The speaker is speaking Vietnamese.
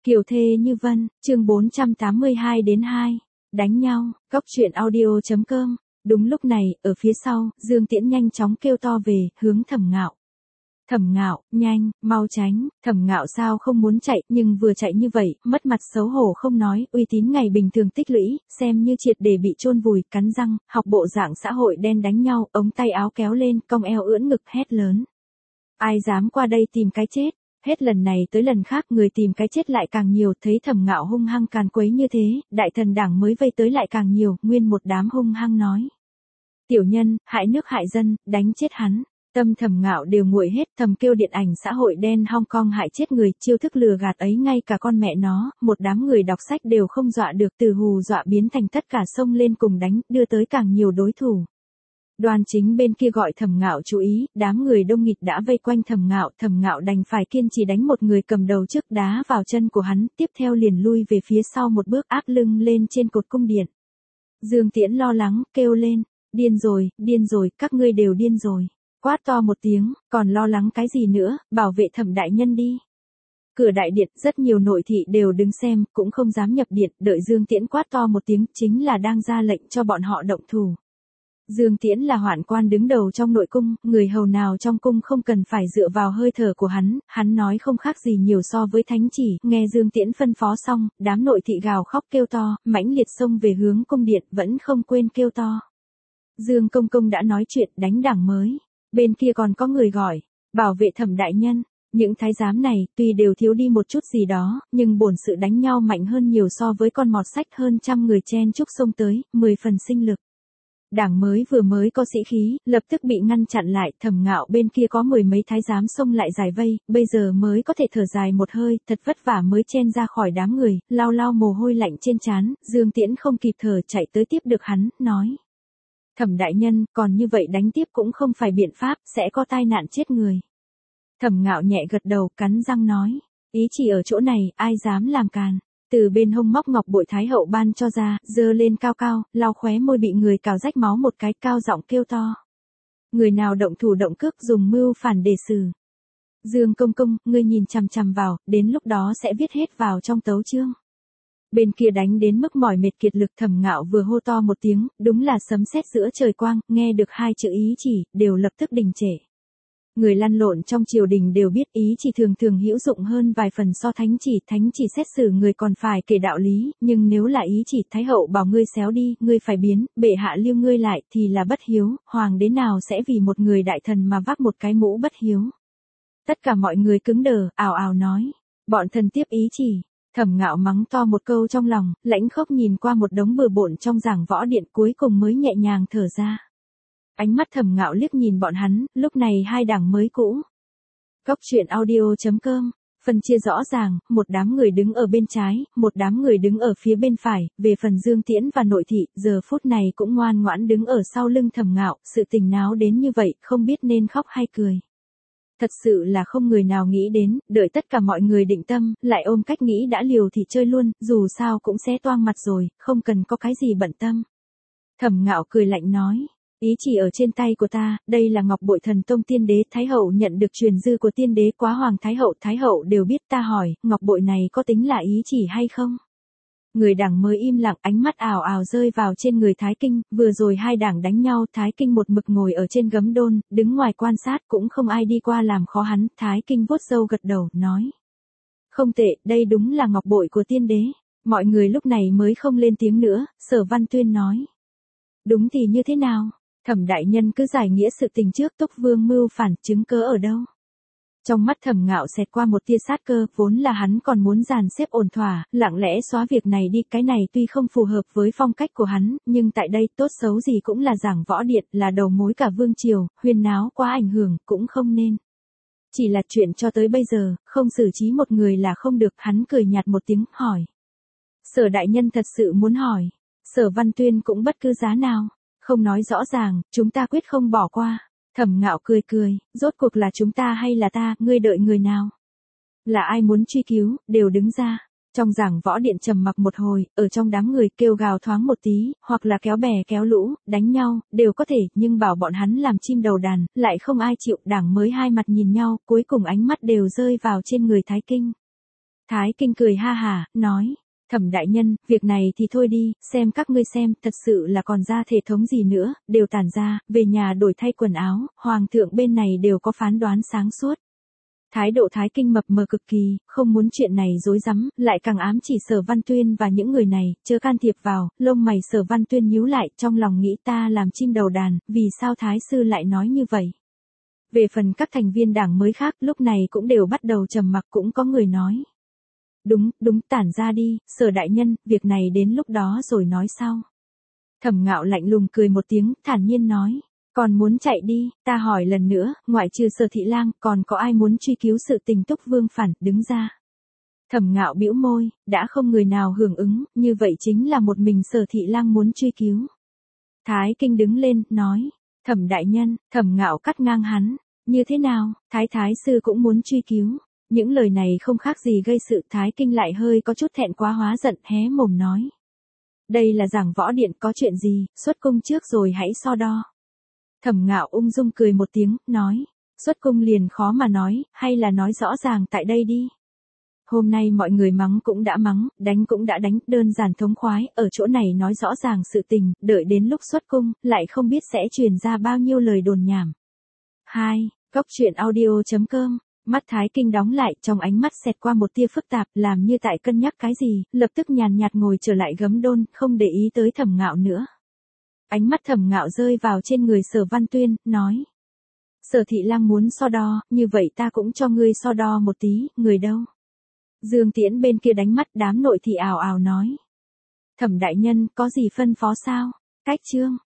Kiều thê như vân, chương 482 đến 2. Đánh nhau, Cóc truyện audio.com. Đúng lúc này, ở phía sau, Dương Tiễn nhanh chóng kêu to về, hướng Thẩm Ngạo. Thẩm Ngạo, nhanh, mau tránh. Thẩm Ngạo sao không muốn chạy, nhưng vừa chạy như vậy, mất mặt xấu hổ không nói, uy tín ngày bình thường tích lũy, xem như triệt để bị chôn vùi, cắn răng, học bộ dạng xã hội đen đánh nhau, ống tay áo kéo lên, cong eo ưỡn ngực hét lớn. Ai dám qua đây tìm cái chết? Hết lần này tới lần khác người tìm cái chết lại càng nhiều, thấy Thẩm Ngạo hung hăng càn quấy như thế, đại thần đảng mới vây tới lại càng nhiều, nguyên một đám hung hăng nói. Tiểu nhân, hại nước hại dân, đánh chết hắn. Tâm Thẩm Ngạo đều nguội hết, thầm kêu điện ảnh xã hội đen Hong Kong hại chết người, chiêu thức lừa gạt ấy ngay cả con mẹ nó, một đám người đọc sách đều không dọa được, từ hù dọa biến thành tất cả xông lên cùng đánh, đưa tới càng nhiều đối thủ. Đoàn Chính bên kia gọi Thẩm Ngạo chú ý, đám người đông nghịt đã vây quanh Thẩm Ngạo đành phải kiên trì đánh một người cầm đầu trước đá vào chân của hắn, tiếp theo liền lui về phía sau một bước áp lưng lên trên cột cung điện. Dương Tiễn lo lắng, kêu lên, điên rồi, các ngươi đều điên rồi. Quát to một tiếng, còn lo lắng cái gì nữa, bảo vệ Thẩm đại nhân đi. Cửa đại điện, rất nhiều nội thị đều đứng xem, cũng không dám nhập điện, đợi Dương Tiễn quát to một tiếng, chính là đang ra lệnh cho bọn họ động thủ. Dương Tiễn là hoạn quan đứng đầu trong nội cung, người hầu nào trong cung không cần phải dựa vào hơi thở của hắn nói không khác gì nhiều so với thánh chỉ, nghe Dương Tiễn phân phó xong, đám nội thị gào khóc kêu to, mãnh liệt xông về hướng cung điện, vẫn không quên kêu to. Dương công công đã nói chuyện đánh đảng mới, bên kia còn có người gọi, bảo vệ Thẩm đại nhân. Những thái giám này, tuy đều thiếu đi một chút gì đó, nhưng bổn sự đánh nhau mạnh hơn nhiều so với con mọt sách hơn trăm người chen chúc xông tới, 10 phần sinh lực. Đảng vừa mới có sĩ khí, lập tức bị ngăn chặn lại, Thẩm Ngạo bên kia có 10 mấy thái giám xông lại giải vây, bây giờ mới có thể thở dài một hơi, thật vất vả mới chen ra khỏi đám người, lau mồ hôi lạnh trên trán, Dương Tiễn không kịp thở chạy tới tiếp được hắn, nói. Thẩm đại nhân, còn như vậy đánh tiếp cũng không phải biện pháp, sẽ có tai nạn chết người. Thẩm Ngạo nhẹ gật đầu, cắn răng nói, ý chỉ ở chỗ này, ai dám làm càn. Từ bên hông móc ngọc bội thái hậu ban cho ra, giơ lên cao cao, lau khóe môi bị người cào rách máu một cái, cao giọng kêu to. Người nào động thủ động cước dùng mưu phản để xử. Dương công công, ngươi nhìn chằm chằm vào, đến lúc đó sẽ viết hết vào trong tấu chương. Bên kia đánh đến mức mỏi mệt kiệt lực, Thẩm Ngạo vừa hô to một tiếng, đúng là sấm sét giữa trời quang, nghe được hai chữ ý chỉ, đều lập tức đình trệ. Người lăn lộn trong triều đình đều biết ý chỉ thường hữu dụng hơn vài phần so thánh chỉ xét xử người còn phải kể đạo lý, nhưng nếu là ý chỉ thái hậu bảo ngươi xéo đi, ngươi phải biến, bệ hạ liêu ngươi lại thì là bất hiếu, hoàng đế nào sẽ vì một người đại thần mà vác một cái mũ bất hiếu. Tất cả mọi người cứng đờ, ào ào nói, bọn thần tiếp ý chỉ. Thẩm Ngạo mắng to một câu trong lòng, lãnh khốc nhìn qua một đống bừa bộn trong giảng võ điện, cuối cùng mới nhẹ nhàng thở ra. Ánh mắt Thẩm Ngạo liếc nhìn bọn hắn, lúc này hai đảng mới cũ. Cóc truyện audio.com, phân chia rõ ràng, một đám người đứng ở bên trái, một đám người đứng ở phía bên phải, về phần Dương Tiễn và nội thị, giờ phút này cũng ngoan ngoãn đứng ở sau lưng Thẩm Ngạo, sự tình náo đến như vậy, không biết nên khóc hay cười. Thật sự là không người nào nghĩ đến, đợi tất cả mọi người định tâm, lại ôm cách nghĩ đã liều thì chơi luôn, dù sao cũng sẽ toang mặt rồi, không cần có cái gì bận tâm. Thẩm Ngạo cười lạnh nói. Ý chỉ ở trên tay của ta, đây là ngọc bội thần tông tiên đế, thái hậu nhận được truyền dư của tiên đế, quá hoàng thái hậu đều biết, ta hỏi, ngọc bội này có tính là ý chỉ hay không? Người đảng mới im lặng, ánh mắt ảo ảo rơi vào trên người Thái Kinh, vừa rồi hai đảng đánh nhau, Thái Kinh một mực ngồi ở trên gấm đôn, đứng ngoài quan sát, cũng không ai đi qua làm khó hắn, Thái Kinh vuốt râu gật đầu, nói. Không tệ, đây đúng là ngọc bội của tiên đế. Mọi người lúc này mới không lên tiếng nữa, Sở Văn Tuyên nói. Đúng thì như thế nào? Thẩm đại nhân cứ giải nghĩa sự tình trước, Túc Vương mưu phản, chứng cớ ở đâu? Trong mắt Thẩm Ngạo xẹt qua một tia sát cơ, vốn là hắn còn muốn dàn xếp ổn thỏa, lặng lẽ xóa việc này đi, cái này tuy không phù hợp với phong cách của hắn, nhưng tại đây tốt xấu gì cũng là giảng võ điện, là đầu mối cả vương triều, huyên náo quá ảnh hưởng, cũng không nên. Chỉ là chuyện cho tới bây giờ, không xử trí một người là không được, hắn cười nhạt một tiếng, hỏi. Sở đại nhân thật sự muốn hỏi, Sở Văn Tuyên cũng bất cứ giá nào. Không nói rõ ràng, chúng ta quyết không bỏ qua. Thẩm Ngạo cười, rốt cuộc là chúng ta hay là ta, ngươi đợi người nào? Là ai muốn truy cứu, đều đứng ra. Trong giảng võ điện trầm mặc một hồi, ở trong đám người kêu gào thoáng một tí, hoặc là kéo bè kéo lũ, đánh nhau, đều có thể, nhưng bảo bọn hắn làm chim đầu đàn, lại không ai chịu, đảng mới hai mặt nhìn nhau, cuối cùng ánh mắt đều rơi vào trên người Thái Kinh. Thái Kinh cười ha hả, nói, Thẩm đại nhân, việc này thì thôi đi, xem các ngươi xem, thật sự là còn ra thể thống gì nữa, đều tản ra, về nhà đổi thay quần áo, hoàng thượng bên này đều có phán đoán sáng suốt. Thái độ Thái Kinh mập mờ cực kỳ, không muốn chuyện này rối rắm, lại càng ám chỉ Sở Văn Tuyên và những người này, chớ can thiệp vào, lông mày Sở Văn Tuyên nhíu lại, trong lòng nghĩ ta làm chim đầu đàn, vì sao Thái sư lại nói như vậy. Về phần các thành viên đảng mới khác, lúc này cũng đều bắt đầu trầm mặc, cũng có người nói. Đúng, tản ra đi, Sở đại nhân, việc này đến lúc đó rồi nói sau. Thẩm Ngạo lạnh lùng cười một tiếng, thản nhiên nói. Còn muốn chạy đi, ta hỏi lần nữa, ngoại trừ Sở thị lang, còn có ai muốn truy cứu sự tình Túc Vương phản, đứng ra. Thẩm Ngạo bĩu môi, đã không người nào hưởng ứng, như vậy chính là một mình Sở thị lang muốn truy cứu. Thái Kinh đứng lên, nói, Thẩm đại nhân, Thẩm Ngạo cắt ngang hắn, như thế nào, Thái sư cũng muốn truy cứu. Những lời này không khác gì gây sự, Thái Kinh lại hơi có chút thẹn quá hóa giận, hé mồm nói. Đây là giảng võ điện, có chuyện gì, xuất cung trước rồi hãy so đo. Thẩm Ngạo ung dung cười một tiếng, nói, xuất cung liền khó mà nói, hay là nói rõ ràng tại đây đi. Hôm nay mọi người mắng cũng đã mắng, đánh cũng đã đánh, đơn giản thống khoái, ở chỗ này nói rõ ràng sự tình, đợi đến lúc xuất cung, lại không biết sẽ truyền ra bao nhiêu lời đồn nhảm. 2. Góc truyện audio.com. Mắt Thái Kinh đóng lại, trong ánh mắt xẹt qua một tia phức tạp, làm như tại cân nhắc cái gì, lập tức nhàn nhạt ngồi trở lại gấm đôn, không để ý tới Thẩm Ngạo nữa. Ánh mắt Thẩm Ngạo rơi vào trên người Sở Văn Tuyên, nói. Sở thị lang muốn so đo, như vậy ta cũng cho ngươi so đo một tí, người đâu. Dương Tiễn bên kia đánh mắt, đám nội thị ào ào nói. Thẩm đại nhân, có gì phân phó sao? Cách chương.